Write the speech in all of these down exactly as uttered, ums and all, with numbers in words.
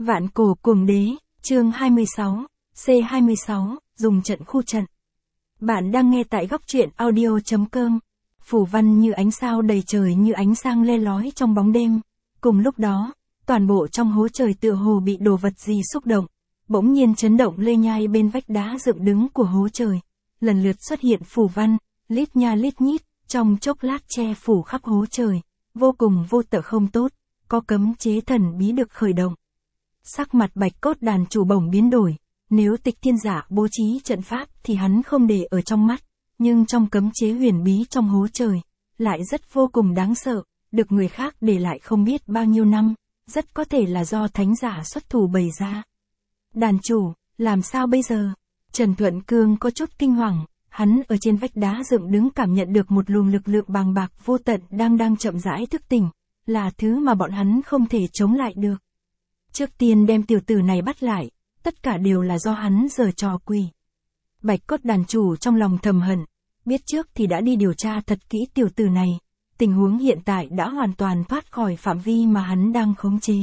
Vạn cổ cuồng đế, chương hai mươi sáu, C hai mươi sáu, dùng trận khu trận. Bạn đang nghe tại góc truyện audio.com. Phủ văn như ánh sao đầy trời như ánh sáng le lói trong bóng đêm. Cùng lúc đó, toàn bộ trong hố trời tựa hồ bị đồ vật gì xúc động. Bỗng nhiên chấn động lê nhai bên vách đá dựng đứng của hố trời. Lần lượt xuất hiện phủ văn, lít nha lít nhít, trong chốc lát che phủ khắp hố trời. Vô cùng vô tợ không tốt, có cấm chế thần bí được khởi động. Sắc mặt Bạch Cốt đàn chủ bổng biến đổi, nếu Tịch Thiên Giả bố trí trận pháp thì hắn không để ở trong mắt, nhưng trong cấm chế huyền bí trong hố trời, lại rất vô cùng đáng sợ, được người khác để lại không biết bao nhiêu năm, rất có thể là do thánh giả xuất thủ bày ra. Đàn chủ, làm sao bây giờ? Trần Thuận Cương có chút kinh hoàng, hắn ở trên vách đá dựng đứng cảm nhận được một luồng lực lượng bàng bạc vô tận đang đang chậm rãi thức tỉnh, là thứ mà bọn hắn không thể chống lại được. Trước tiên đem tiểu tử này bắt lại, tất cả đều là do hắn giở trò quỷ. Bạch Cốt đàn chủ trong lòng thầm hận, biết trước thì đã đi điều tra thật kỹ tiểu tử này, tình huống hiện tại đã hoàn toàn thoát khỏi phạm vi mà hắn đang khống chế.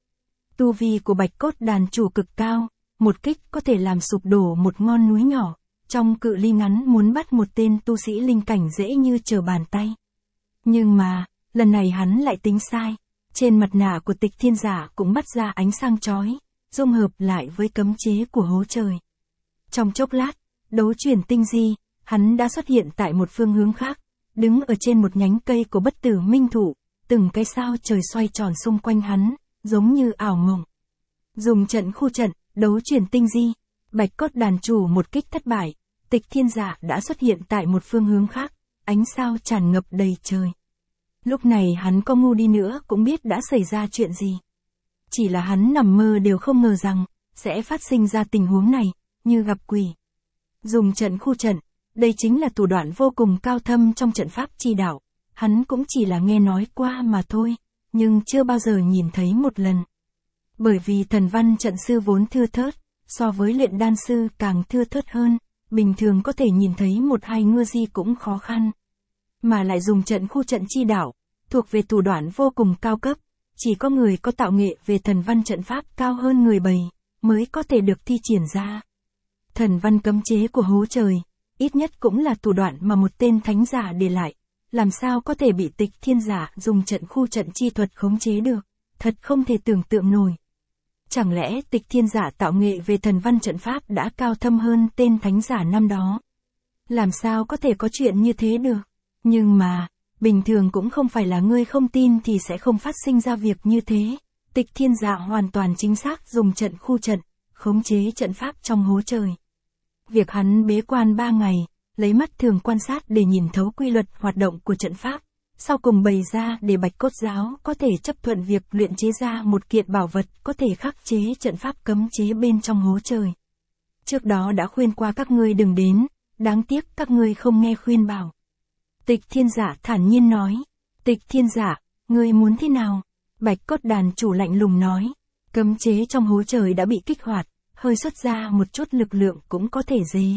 Tu vi của Bạch Cốt đàn chủ cực cao, một kích có thể làm sụp đổ một ngọn núi nhỏ, trong cự ly ngắn muốn bắt một tên tu sĩ linh cảnh dễ như trở bàn tay. Nhưng mà, lần này hắn lại tính sai. Trên mặt nạ của Tịch Thiên Giả cũng bắt ra ánh sáng chói, dung hợp lại với cấm chế của hố trời. Trong chốc lát, đấu chuyển tinh di, hắn đã xuất hiện tại một phương hướng khác, đứng ở trên một nhánh cây của bất tử minh thụ, từng cái sao trời xoay tròn xung quanh hắn, giống như ảo mộng. Dùng trận khu trận, đấu chuyển tinh di, Bạch Cốt đàn chủ một kích thất bại, Tịch Thiên Giả đã xuất hiện tại một phương hướng khác, ánh sao tràn ngập đầy trời. Lúc này hắn có ngu đi nữa cũng biết đã xảy ra chuyện gì. Chỉ là hắn nằm mơ đều không ngờ rằng, sẽ phát sinh ra tình huống này, như gặp quỷ. Dùng trận khu trận, đây chính là thủ đoạn vô cùng cao thâm trong trận pháp chi đạo. Hắn cũng chỉ là nghe nói qua mà thôi, nhưng chưa bao giờ nhìn thấy một lần. Bởi vì thần văn trận sư vốn thưa thớt, so với luyện đan sư càng thưa thớt hơn, bình thường có thể nhìn thấy một hai ngư di cũng khó khăn. Mà lại dùng trận khu trận chi đạo, thuộc về thủ đoạn vô cùng cao cấp, chỉ có người có tạo nghệ về thần văn trận pháp cao hơn người bày, mới có thể được thi triển ra. Thần văn cấm chế của hố trời, ít nhất cũng là thủ đoạn mà một tên thánh giả để lại, làm sao có thể bị Tịch Thiên Giả dùng trận khu trận chi thuật khống chế được, thật không thể tưởng tượng nổi. Chẳng lẽ Tịch Thiên Giả tạo nghệ về thần văn trận pháp đã cao thâm hơn tên thánh giả năm đó? Làm sao có thể có chuyện như thế được? Nhưng mà, bình thường cũng không phải là ngươi không tin thì sẽ không phát sinh ra việc như thế. Tịch Thiên Giả hoàn toàn chính xác dùng trận khu trận, khống chế trận pháp trong hố trời. Việc hắn bế quan ba ngày, lấy mắt thường quan sát để nhìn thấu quy luật hoạt động của trận pháp, sau cùng bày ra để Bạch Cốt giáo có thể chấp thuận việc luyện chế ra một kiện bảo vật có thể khắc chế trận pháp cấm chế bên trong hố trời. Trước đó đã khuyên qua các ngươi đừng đến, đáng tiếc các ngươi không nghe khuyên bảo. Tịch Thiên Giả thản nhiên nói. Tịch Thiên Giả, ngươi muốn thế nào? Bạch Cốt đàn chủ lạnh lùng nói. Cấm chế trong hố trời đã bị kích hoạt, hơi xuất ra một chút lực lượng cũng có thể dế.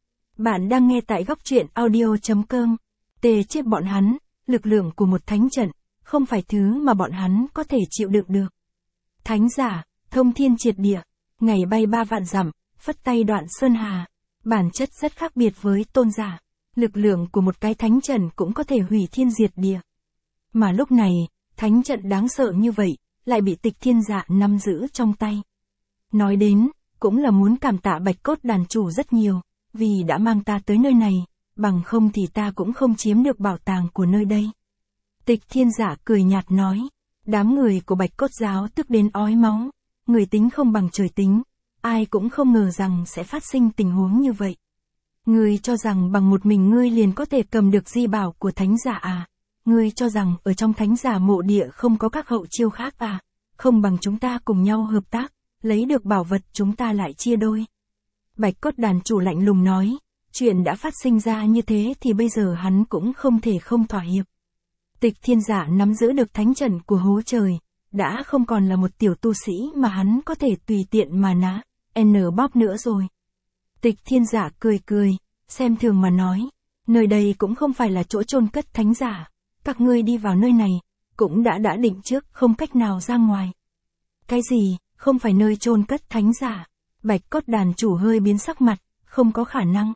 Bạn đang nghe tại góc truyện audio.com. Tề chết bọn hắn, lực lượng của một thánh trận, không phải thứ mà bọn hắn có thể chịu đựng được. Thánh giả, thông thiên triệt địa, ngày bay ba vạn dặm, phất tay đoạn sơn hà, bản chất rất khác biệt với tôn giả. Lực lượng của một cái thánh trận cũng có thể hủy thiên diệt địa. Mà lúc này, thánh trận đáng sợ như vậy, lại bị Tịch Thiên Giả nắm giữ trong tay. Nói đến, cũng là muốn cảm tạ Bạch Cốt đàn chủ rất nhiều, vì đã mang ta tới nơi này, bằng không thì ta cũng không chiếm được bảo tàng của nơi đây. Tịch Thiên Giả cười nhạt nói, đám người của Bạch Cốt giáo tức đến ói máu, người tính không bằng trời tính, ai cũng không ngờ rằng sẽ phát sinh tình huống như vậy. Ngươi cho rằng bằng một mình ngươi liền có thể cầm được di bảo của thánh giả à? Ngươi cho rằng ở trong thánh giả mộ địa không có các hậu chiêu khác à? Không bằng chúng ta cùng nhau hợp tác, lấy được bảo vật chúng ta lại chia đôi. Bạch Cốt đàn chủ lạnh lùng nói, chuyện đã phát sinh ra như thế thì bây giờ hắn cũng không thể không thỏa hiệp. Tịch Thiên Giả nắm giữ được thánh trận của hố trời, đã không còn là một tiểu tu sĩ mà hắn có thể tùy tiện mà ná, n bóp nữa rồi. Tịch Thiên Giả cười cười, xem thường mà nói, nơi đây cũng không phải là chỗ chôn cất thánh giả, các ngươi đi vào nơi này, cũng đã đã định trước không cách nào ra ngoài. Cái gì, không phải nơi chôn cất thánh giả. Bạch cốt đàn chủ hơi biến sắc mặt, không có khả năng.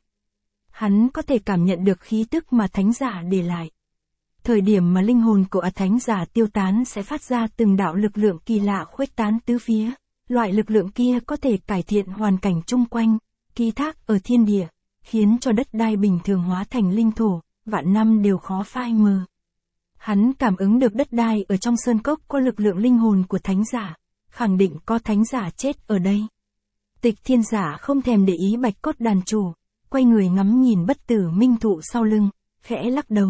Hắn có thể cảm nhận được khí tức mà thánh giả để lại. Thời điểm mà linh hồn của thánh giả tiêu tán sẽ phát ra từng đạo lực lượng kỳ lạ khuếch tán tứ phía. Loại lực lượng kia có thể cải thiện hoàn cảnh chung quanh, ký thác ở thiên địa, khiến cho đất đai bình thường hóa thành linh thổ, vạn năm đều khó phai mờ. Hắn cảm ứng được đất đai ở trong sơn cốc có lực lượng linh hồn của thánh giả, khẳng định có thánh giả chết ở đây. Tịch Thiên Giả không thèm để ý bạch cốt đàn chủ, quay người ngắm nhìn bất tử minh thụ sau lưng, khẽ lắc đầu.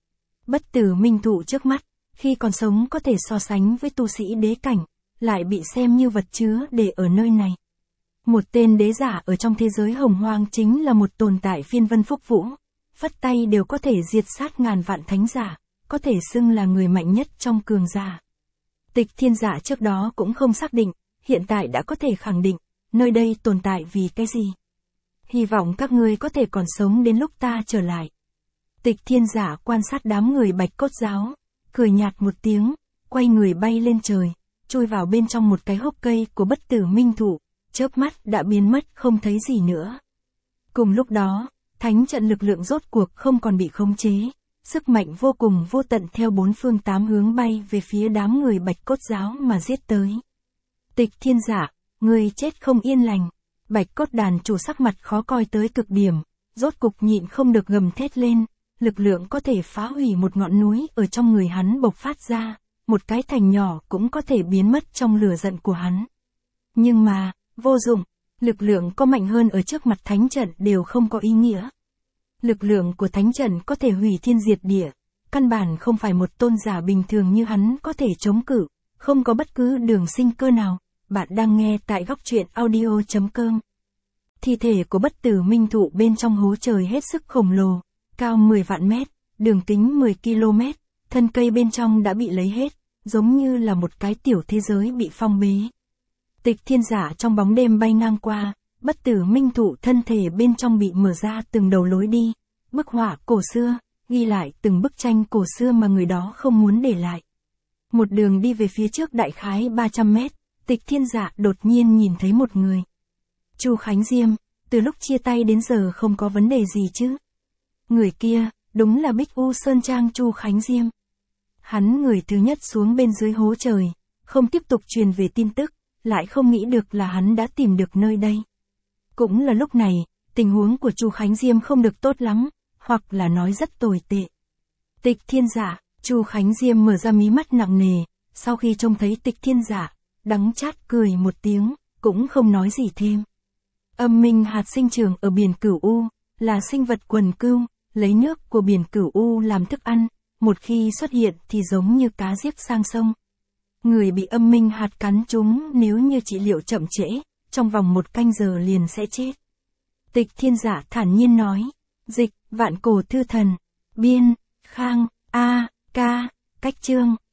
Bất tử minh thụ trước mắt, khi còn sống có thể so sánh với tu sĩ đế cảnh, lại bị xem như vật chứa để ở nơi này. Một tên đế giả ở trong thế giới hồng hoang chính là một tồn tại phiên vân phúc vũ, phất tay đều có thể diệt sát ngàn vạn thánh giả, có thể xưng là người mạnh nhất trong cường giả. Tịch Thiên Giả trước đó cũng không xác định, hiện tại đã có thể khẳng định, nơi đây tồn tại vì cái gì. Hy vọng các ngươi có thể còn sống đến lúc ta trở lại. Tịch Thiên Giả quan sát đám người bạch cốt giáo, cười nhạt một tiếng, quay người bay lên trời, chui vào bên trong một cái hốc cây của bất tử minh thụ, chớp mắt đã biến mất không thấy gì nữa. Cùng lúc đó, thánh trận lực lượng rốt cuộc không còn bị khống chế, sức mạnh vô cùng vô tận theo bốn phương tám hướng bay về phía đám người bạch cốt giáo mà giết tới. Tịch Thiên Giả, ngươi chết không yên lành. Bạch cốt đàn chủ sắc mặt khó coi tới cực điểm, rốt cục nhịn không được gầm thét lên, lực lượng có thể phá hủy một ngọn núi ở trong người hắn bộc phát ra, một cái thành nhỏ cũng có thể biến mất trong lửa giận của hắn. Nhưng mà, vô dụng, lực lượng có mạnh hơn ở trước mặt thánh trận đều không có ý nghĩa. Lực lượng của thánh trận có thể hủy thiên diệt địa, căn bản không phải một tôn giả bình thường như hắn có thể chống cự, không có bất cứ đường sinh cơ nào. Bạn đang nghe tại góc truyện audio chấm com. Thi thể của bất tử minh thụ bên trong hố trời hết sức khổng lồ, cao mười vạn mét, đường kính mười ki lô mét, thân cây bên trong đã bị lấy hết, giống như là một cái tiểu thế giới bị phong bế. Tịch Thiên Giả trong bóng đêm bay ngang qua, bất tử minh thụ thân thể bên trong bị mở ra từng đầu lối đi, bức họa cổ xưa, ghi lại từng bức tranh cổ xưa mà người đó không muốn để lại. Một đường đi về phía trước đại khái ba trăm mét. Tịch Thiên Giả đột nhiên nhìn thấy một người. Chu Khánh Diêm, từ lúc chia tay đến giờ không có vấn đề gì chứ? Người kia, đúng là Bích U Sơn Trang Chu Khánh Diêm. Hắn người thứ nhất xuống bên dưới hố trời, không tiếp tục truyền về tin tức, lại không nghĩ được là hắn đã tìm được nơi đây. Cũng là lúc này, tình huống của Chu Khánh Diêm không được tốt lắm, hoặc là nói rất tồi tệ. Tịch Thiên Giả, Chu Khánh Diêm mở ra mí mắt nặng nề, sau khi trông thấy Tịch Thiên Giả, đắng chát cười một tiếng, cũng không nói gì thêm. Âm minh hạt sinh trưởng ở biển Cửu U, là sinh vật quần cưu, lấy nước của biển Cửu U làm thức ăn, một khi xuất hiện thì giống như cá giết sang sông. Người bị âm minh hạt cắn trúng nếu như trị liệu chậm trễ, trong vòng một canh giờ liền sẽ chết. Tịch Thiên Giả thản nhiên nói, dịch, Vạn Cổ Thư Thần, biên, Khang, A, Ca, cách chương.